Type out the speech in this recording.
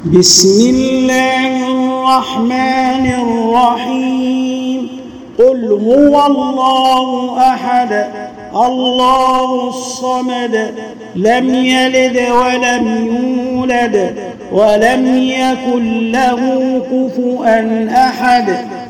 بسم الله الرحمن الرحيم. قل هو الله أحد الله الصمد لم يلد ولم يولد ولم يكن له كفوا أحد.